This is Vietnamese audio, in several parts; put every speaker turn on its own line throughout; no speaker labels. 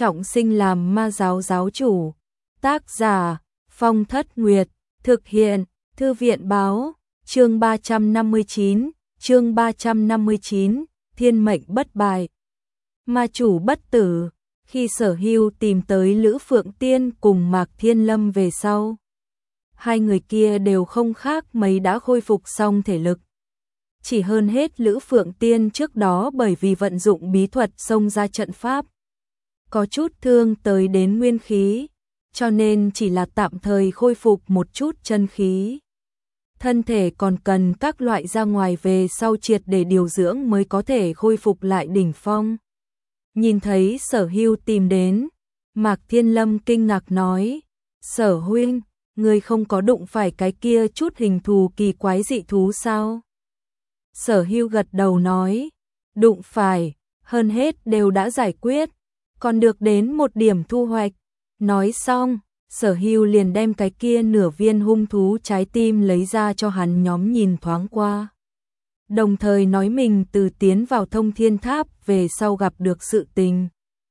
trọng sinh làm ma giáo giáo chủ. Tác giả Phong Thất Nguyệt, thực hiện Thư viện báo, chương 359, Thiên mệnh bất bại. Ma chủ bất tử. Khi Sở Hưu tìm tới Lữ Phượng Tiên cùng Mạc Thiên Lâm về sau, hai người kia đều không khác mấy đã khôi phục xong thể lực. Chỉ hơn hết Lữ Phượng Tiên trước đó bởi vì vận dụng bí thuật xông ra trận pháp, có chút thương tới đến nguyên khí, cho nên chỉ là tạm thời khôi phục một chút chân khí. Thân thể còn cần các loại ra ngoài về sau triệt để điều dưỡng mới có thể khôi phục lại đỉnh phong. Nhìn thấy Sở Hưu tìm đến, Mạc Thiên Lâm kinh ngạc nói, Sở huynh, ngươi không có đụng phải cái kia chút hình thù kỳ quái dị thú sao? Sở Hưu gật đầu nói, đụng phải, hơn hết đều đã giải quyết, còn được đến một điểm thu hoạch. Nói xong, Sở Hưu liền đem cái kia nửa viên hung thú trái tim lấy ra cho hắn nhóm nhìn thoáng qua. Đồng thời nói mình từ tiến vào Thông Thiên Tháp về sau gặp được sự tình.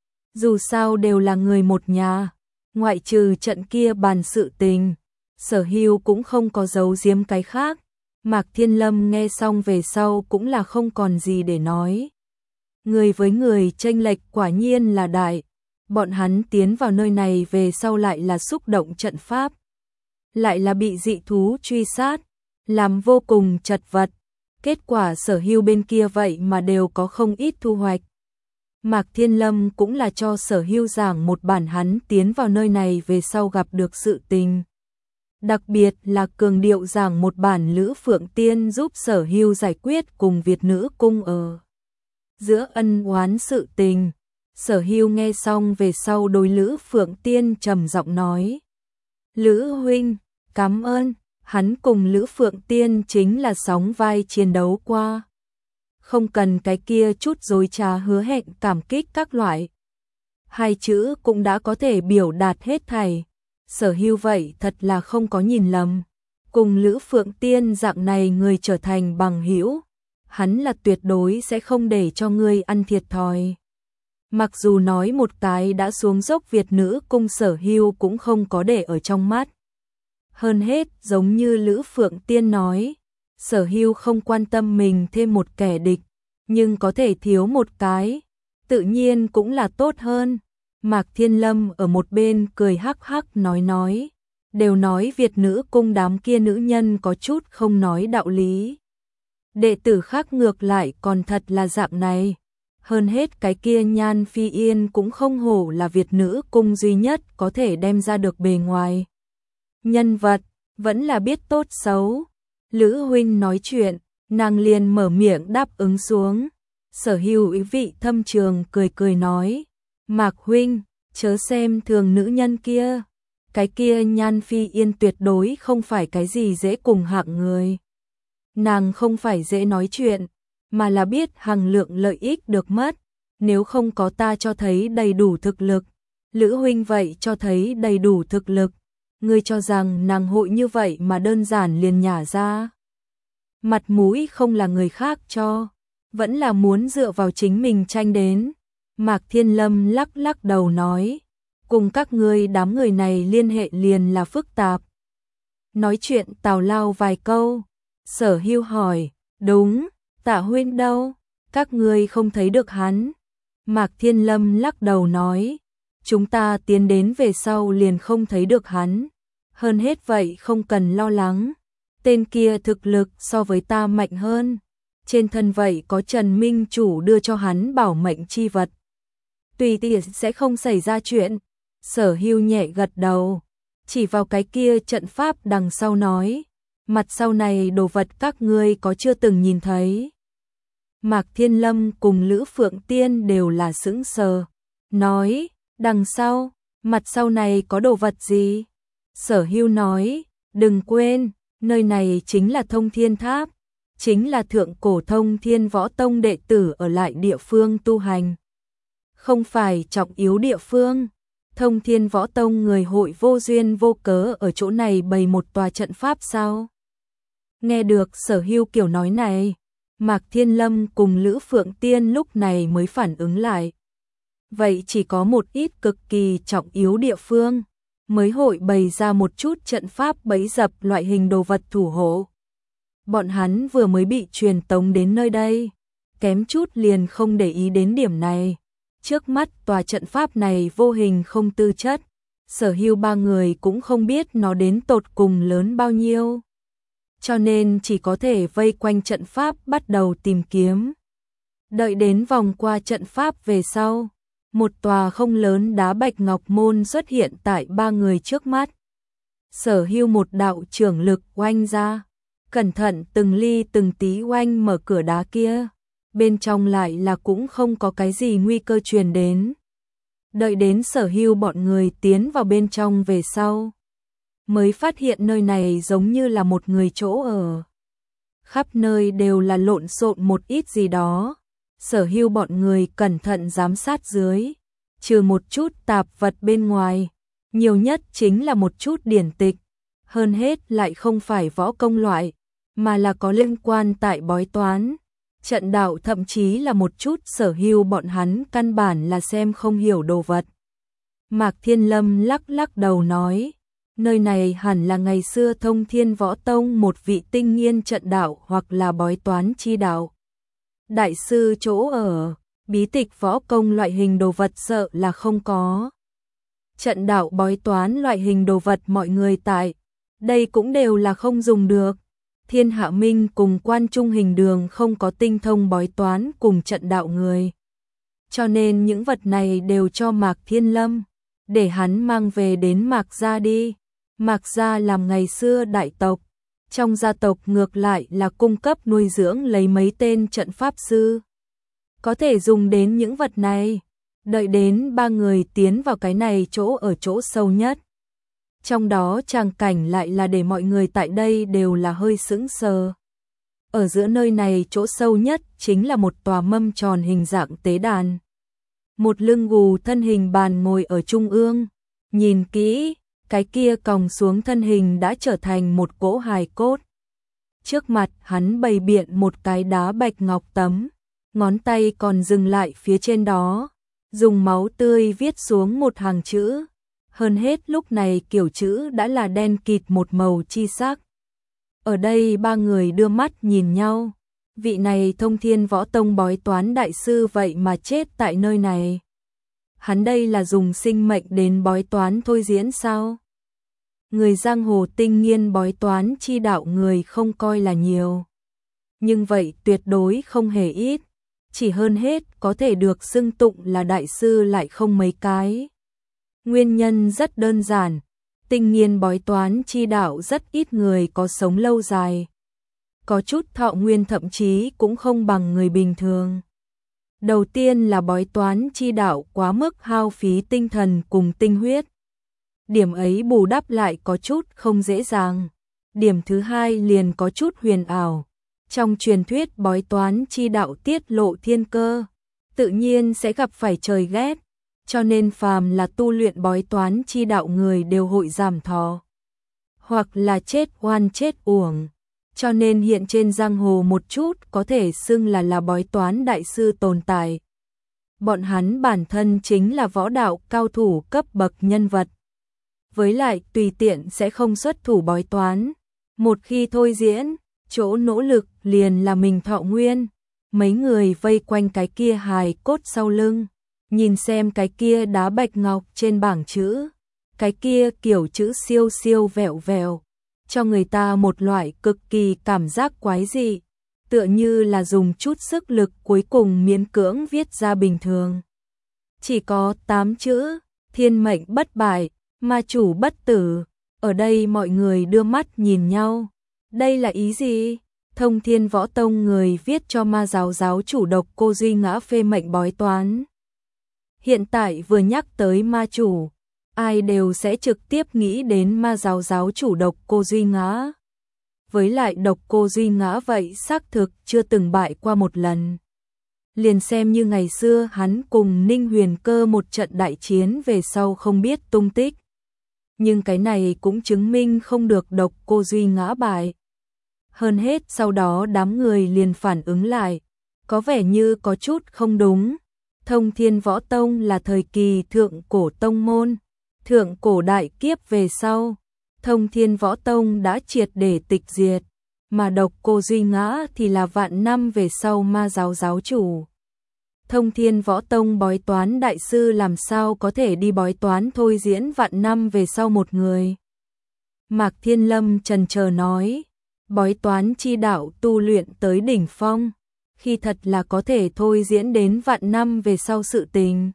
Dù sao đều là người một nhà, ngoại trừ trận kia bàn sự tình, Sở Hưu cũng không có giấu giếm cái khác. Mạc Thiên Lâm nghe xong về sau cũng là không còn gì để nói. Người với người chênh lệch quả nhiên là đại. Bọn hắn tiến vào nơi này về sau lại là xúc động trận pháp, lại là bị dị thú truy sát, làm vô cùng chật vật. Kết quả Sở Hưu bên kia vậy mà đều có không ít thu hoạch. Mạc Thiên Lâm cũng là cho Sở Hưu giảng một bản hắn tiến vào nơi này về sau gặp được sự tình. Đặc biệt là cường điệu giảng một bản Lữ Phượng Tiên giúp Sở Hưu giải quyết cùng Việt Nữ Cung ở giữa ân oán sự tình. Sở Hưu nghe xong về sau đối Lữ Phượng Tiên trầm giọng nói, Lữ huynh, cảm ơn. Hắn cùng Lữ Phượng Tiên chính là sóng vai chiến đấu qua, không cần cái kia chút dối trá hứa hẹn cảm kích các loại. Hai chữ cũng đã có thể biểu đạt hết thảy. Sở Hưu vậy thật là không có nhìn lầm, cùng Lữ Phượng Tiên dạng này người trở thành bằng hữu, hắn là tuyệt đối sẽ không để cho ngươi ăn thiệt thòi. Mặc dù nói một cái đã xuống dốc Việt Nữ Cung, Sở Hưu cũng không có để ở trong mắt. Hơn hết, giống như Lữ Phượng Tiên nói, Sở Hưu không quan tâm mình thêm một kẻ địch, nhưng có thể thiếu một cái, tự nhiên cũng là tốt hơn. Mạc Thiên Lâm ở một bên cười hắc hắc nói, đều nói Việt Nữ Cung đám kia nữ nhân có chút không nói đạo lý. Đệ tử khác ngược lại còn thật là dạng này. Hơn hết cái kia Nhan Phi Yên cũng không hổ là Việt Nữ Cung duy nhất có thể đem ra được bề ngoài. Nhân vật, vẫn là biết tốt xấu. Lữ huynh nói chuyện, nàng liền mở miệng đáp ứng xuống. Sở Hưu ý vị thâm trường cười nói, Mạc huynh, chớ xem thường nữ nhân kia. Cái kia Nhan Phi Yên tuyệt đối không phải cái gì dễ cùng hạng người. Nàng không phải dễ nói chuyện, mà là biết hằng lượng lợi ích được mất. Nếu không có ta cho thấy đầy đủ thực lực, Lữ huynh vậy cho thấy đầy đủ thực lực, ngươi cho rằng nàng hội như vậy mà đơn giản liền nhả ra? Mặt mũi không là người khác cho, vẫn là muốn dựa vào chính mình tranh đến. Mạc Thiên Lâm lắc đầu nói, cùng các ngươi đám người này liên hệ liền là phức tạp. Nói chuyện tào lao vài câu, Sở Hưu hỏi, đúng, Tạ huynh đâu? Các ngươi không thấy được hắn? Mạc Thiên Lâm lắc đầu nói, chúng ta tiến đến về sau liền không thấy được hắn. Hơn hết vậy không cần lo lắng, tên kia thực lực so với ta mạnh hơn. Trên thân vậy có Trần Minh Chủ đưa cho hắn bảo mệnh chi vật, tùy tiện sẽ không xảy ra chuyện. Sở Hưu nhẹ gật đầu, chỉ vào cái kia trận pháp đằng sau nói, mặt sau này đồ vật các ngươi có chưa từng nhìn thấy? Mạc Thiên Lâm cùng Lữ Phượng Tiên đều là sững sờ, nói, đằng sau, mặt sau này có đồ vật gì? Sở Hưu nói, đừng quên, nơi này chính là Thông Thiên Tháp, chính là thượng cổ Thông Thiên Võ Tông đệ tử ở lại địa phương tu hành. Không phải trọng yếu địa phương. Thông Thiên Võ Tông người hội vô duyên vô cớ ở chỗ này bày một tòa trận pháp sao? Nghe được Sở Hưu kiểu nói này, Mạc Thiên Lâm cùng Lữ Phượng Tiên lúc này mới phản ứng lại. vậy chỉ có một ít cực kỳ trọng yếu địa phương mới hội bày ra một chút trận pháp bẫy dập loại hình đồ vật thủ hộ. Bọn hắn vừa mới bị truyền tống đến nơi đây, kém chút liền không để ý đến điểm này. Trước mắt tòa trận pháp này vô hình không tư chất, Sở Hưu ba người cũng không biết nó đến tột cùng lớn bao nhiêu. Cho nên chỉ có thể vây quanh trận pháp bắt đầu tìm kiếm. Đợi đến vòng qua trận pháp về sau, một tòa không lớn đá bạch ngọc môn xuất hiện tại ba người trước mắt. Sở Hưu một đạo trưởng lực oanh ra, cẩn thận từng ly từng tí oanh mở cửa đá kia. Bên trong lại là cũng không có cái gì nguy cơ truyền đến. Đợi đến Sở Hưu bọn người tiến vào bên trong về sau, mới phát hiện nơi này giống như là một người chỗ ở. Khắp nơi đều là lộn xộn một ít gì đó. Sở Hưu bọn người cẩn thận giám sát dưới, trừ một chút tạp vật bên ngoài, nhiều nhất chính là một chút điển tịch, hơn hết lại không phải võ công loại, mà là có liên quan tại bói toán, trận đạo, thậm chí là một chút Sở Hưu bọn hắn căn bản là xem không hiểu đồ vật. Mạc Thiên Lâm lắc lắc đầu nói, nơi này hẳn là ngày xưa Thông Thiên Võ Tông một vị tinh nghiên trận đạo hoặc là bói toán chi đạo đại sư chỗ ở, bí tịch võ công loại hình đồ vật sợ là không có. Trận đạo bói toán loại hình đồ vật mọi người tại đây cũng đều là không dùng được. Thiên Hạ Minh cùng Quan Trung Hình Đường không có tinh thông bói toán cùng trận đạo người. Cho nên những vật này đều cho Mạc Thiên Lâm, để hắn mang về đến Mạc gia đi. Mạc gia làm ngày xưa đại tộc, trong gia tộc ngược lại là cung cấp nuôi dưỡng lấy mấy tên trận pháp sư. Có thể dùng đến những vật này, đợi đến ba người tiến vào cái này chỗ ở chỗ sâu nhất. Trong đó tràng cảnh lại là để mọi người tại đây đều là hơi sững sờ. Ở giữa nơi này chỗ sâu nhất chính là một tòa mâm tròn hình dạng tế đàn. Một lưng gù thân hình bàn ngồi ở trung ương, nhìn kỹ, cái kia còng xuống thân hình đã trở thành một cỗ hài cốt. Trước mặt hắn bày biện một cái đá bạch ngọc tấm, ngón tay còn dừng lại phía trên đó, dùng máu tươi viết xuống một hàng chữ. Hơn hết lúc này kiểu chữ đã là đen kịt một màu chi sắc. Ở đây ba người đưa mắt nhìn nhau, vị này Thông Thiên Võ Tông bói toán đại sư vậy mà chết tại nơi này. Hắn đây là dùng sinh mệnh đến bói toán thôi diễn sao? Người giang hồ tinh nghiên bói toán chi đạo người không coi là nhiều, nhưng vậy tuyệt đối không hề ít, chỉ hơn hết có thể được xưng tụng là đại sư lại không mấy cái. Nguyên nhân rất đơn giản, tinh nghiên bói toán chi đạo rất ít người có sống lâu dài. Có chút thọ nguyên thậm chí cũng không bằng người bình thường. Đầu tiên là bói toán chi đạo quá mức hao phí tinh thần cùng tinh huyết. Điểm ấy bù đắp lại có chút không dễ dàng. Điểm thứ hai liền có chút huyền ảo. Trong truyền thuyết bói toán chi đạo tiết lộ thiên cơ, tự nhiên sẽ gặp phải trời ghét. Cho nên phàm là tu luyện bói toán chi đạo người đều hội giảm thọ, hoặc là chết oan chết uổng. Cho nên hiện trên giang hồ một chút có thể xưng là bói toán đại sư tồn tại. Bọn hắn bản thân chính là võ đạo cao thủ cấp bậc nhân vật. Với lại tùy tiện sẽ không xuất thủ bói toán. Một khi thôi diễn, chỗ nỗ lực liền là mình thọ nguyên. Mấy người vây quanh cái kia hài cốt sau lưng, nhìn xem cái kia đá bạch ngọc trên bảng chữ, cái kia kiểu chữ siêu siêu vẹo vẹo, cho người ta một loại cực kỳ cảm giác quái dị, tựa như là dùng chút sức lực cuối cùng miễn cưỡng viết ra bình thường. Chỉ có 8 chữ, thiên mệnh bất bại, ma chủ bất tử. Ở đây mọi người đưa mắt nhìn nhau. Đây là ý gì? Thông Thiên Võ Tông người viết cho ma giáo giáo chủ Độc Cô Duy Ngã phê mệnh bói toán. Hiện tại vừa nhắc tới ma chủ, ai đều sẽ trực tiếp nghĩ đến ma giáo giáo chủ Độc Cô Duy Ngã. Với lại Độc Cô Duy Ngã vậy xác thực chưa từng bại qua một lần. Liền xem như ngày xưa hắn cùng Ninh Huyền Cơ một trận đại chiến về sau không biết tung tích. Nhưng cái này cũng chứng minh không được Độc Cô Duy Ngã bại. Hơn hết sau đó đám người liền phản ứng lại, có vẻ như có chút không đúng. Thông Thiên Võ Tông là thời kỳ thượng cổ tông môn, thượng cổ đại kiếp về sau, Thông Thiên Võ Tông đã triệt để tịch diệt, mà Độc Cô Duy Ngã thì là vạn năm về sau ma giáo giáo chủ. Thông Thiên Võ Tông bói toán đại sư làm sao có thể đi bói toán thôi diễn vạn năm về sau một người. Mạc Thiên Lâm chần chờ nói, bói toán chi đạo tu luyện tới đỉnh phong, khi thật là có thể thôi diễn đến vạn năm về sau sự tình.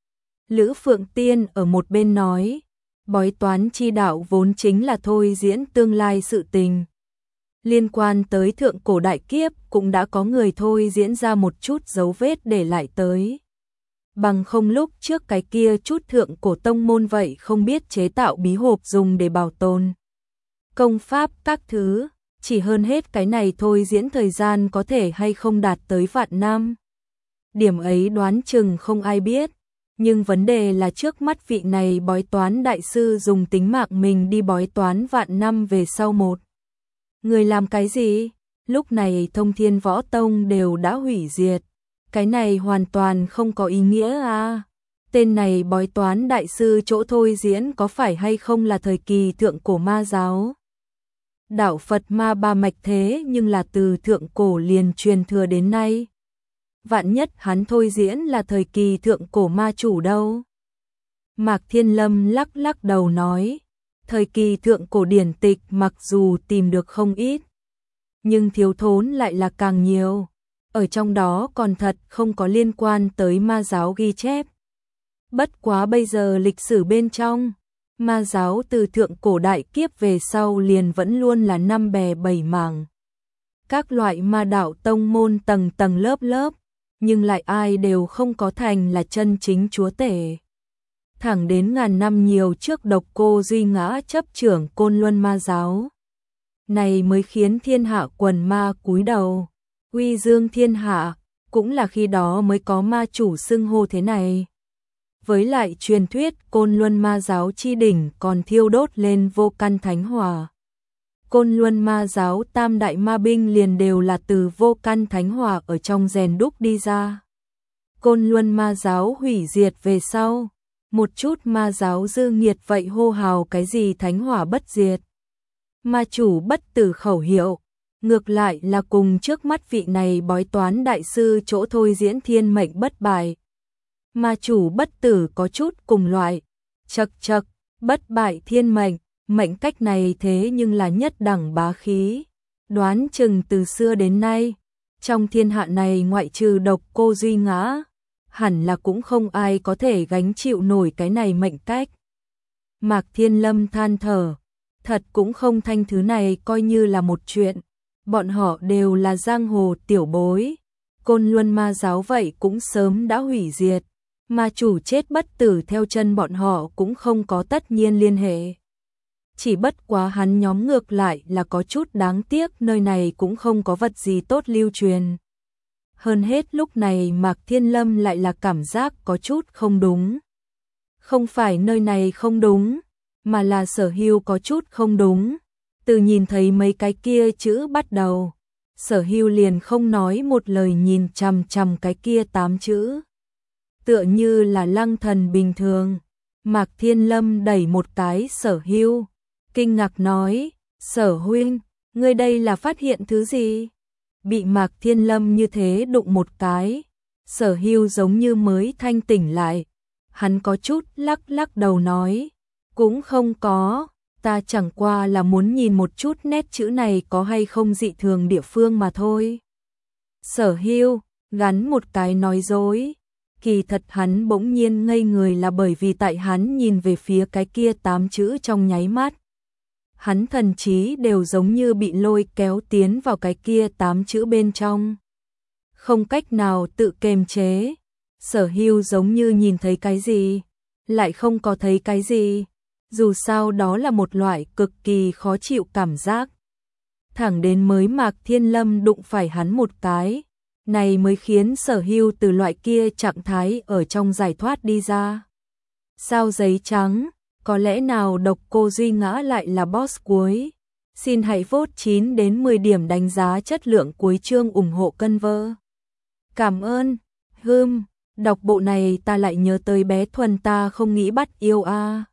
Lữ Phượng Tiên ở một bên nói, bói toán chi đạo vốn chính là thôi diễn tương lai sự tình. Liên quan tới thượng cổ đại kiếp cũng đã có người thôi diễn ra một chút dấu vết để lại tới. Bằng không lúc trước cái kia chút thượng cổ tông môn vậy không biết chế tạo bí hộp dùng để bảo tồn công pháp các thứ, chỉ hơn hết cái này thôi diễn thời gian có thể hay không đạt tới vạn năm. Điểm ấy đoán chừng không ai biết, nhưng vấn đề là trước mắt vị này bói toán đại sư dùng tính mạng mình đi bói toán vạn năm về sau một. Người làm cái gì? Lúc này Thông Thiên Võ Tông đều đã hủy diệt. Cái này hoàn toàn không có ý nghĩa à. Tên này bói toán đại sư chỗ thôi diễn có phải hay không là thời kỳ thượng cổ ma giáo? Đạo Phật ma ba mạch thế nhưng là từ thượng cổ liền truyền thừa đến nay. Vạn nhất hắn thôi diễn là thời kỳ thượng cổ ma chủ đâu? Mạc Thiên Lâm lắc lắc đầu nói, thời kỳ thượng cổ điển tịch mặc dù tìm được không ít, nhưng thiếu thốn lại là càng nhiều. Ở trong đó còn thật không có liên quan tới ma giáo ghi chép. Bất quá bây giờ lịch sử bên trong, ma giáo từ thượng cổ đại kiếp về sau liền vẫn luôn là năm bè bảy mảng. Các loại ma đạo tông môn tầng tầng lớp lớp, nhưng lại ai đều không có thành là chân chính chúa tể. Thẳng đến ngàn năm nhiều trước Độc Cô Duy Ngã chấp trưởng Côn Luân ma giáo. Này mới khiến thiên hạ quần ma cúi đầu, uy dương thiên hạ, cũng là khi đó mới có ma chủ xưng hô thế này. Với lại truyền thuyết Côn Luân ma giáo chi đỉnh còn thiêu đốt lên vô căn thánh hỏa. Côn Luân ma giáo tam đại ma binh liền đều là từ vô căn thánh hỏa ở trong rèn đúc đi ra. Côn Luân ma giáo hủy diệt về sau, một chút ma giáo dư nghiệt vậy hô hào cái gì thánh hỏa bất diệt, ma chủ bất tử khẩu hiệu, ngược lại là cùng trước mắt vị này bói toán đại sư chỗ thôi diễn thiên mệnh bất bại. Ma chủ bất tử có chút cùng loại, chậc chậc, bất bại thiên mệnh, mệnh cách này thế nhưng là nhất đẳng bá khí, đoán chừng từ xưa đến nay, trong thiên hạ này ngoại trừ Độc Cô Duy Ngã, hẳn là cũng không ai có thể gánh chịu nổi cái này mệnh cách. Mạc Thiên Lâm than thở, thật cũng không thanh thứ này coi như là một chuyện, bọn họ đều là giang hồ tiểu bối, Côn Luân ma giáo vậy cũng sớm đã hủy diệt, ma chủ chết bất tử theo chân bọn họ cũng không có tất nhiên liên hệ. Chỉ bất quá hắn nhóm ngược lại là có chút đáng tiếc nơi này cũng không có vật gì tốt lưu truyền. Hơn hết lúc này Mạc Thiên Lâm lại là cảm giác có chút không đúng. Không phải nơi này không đúng, mà là Sở Hưu có chút không đúng. Từ nhìn thấy mấy cái kia chữ bắt đầu, Sở Hưu liền không nói một lời nhìn chằm chằm cái kia 8 chữ. Tựa như là lăng thần bình thường. Mạc Thiên Lâm đẩy một cái Sở Hưu, kinh ngạc nói, Sở huynh, ngươi đây là phát hiện thứ gì? Bị Mạc Thiên Lâm như thế đụng một cái, Sở Hưu giống như mới thanh tỉnh lại. Hắn có chút lắc lắc đầu nói, cũng không có, ta chẳng qua là muốn nhìn một chút nét chữ này có hay không dị thường địa phương mà thôi. Sở Hưu gắn một cái nói dối. Kỳ thật hắn bỗng nhiên ngây người là bởi vì tại hắn nhìn về phía cái kia 8 chữ trong nháy mắt. Hắn thần trí đều giống như bị lôi kéo tiến vào cái kia 8 chữ bên trong. Không cách nào tự kiềm chế. Sở Hưu giống như nhìn thấy cái gì, lại không có thấy cái gì. Dù sao đó là một loại cực kỳ khó chịu cảm giác. Thẳng đến mới Mạc Thiên Lâm đụng phải hắn một cái, này mới khiến Sở Hưu từ loại kia trạng thái ở trong giải thoát đi ra. Sao giấy trắng, có lẽ nào Độc Cô Duy Ngã lại là boss cuối? Xin hãy vote 9 đến 10 điểm đánh giá chất lượng cuối chương ủng hộ Conver. Cảm ơn. Đọc bộ này ta lại nhớ tới bé Thuần, ta không nghĩ bắt yêu a.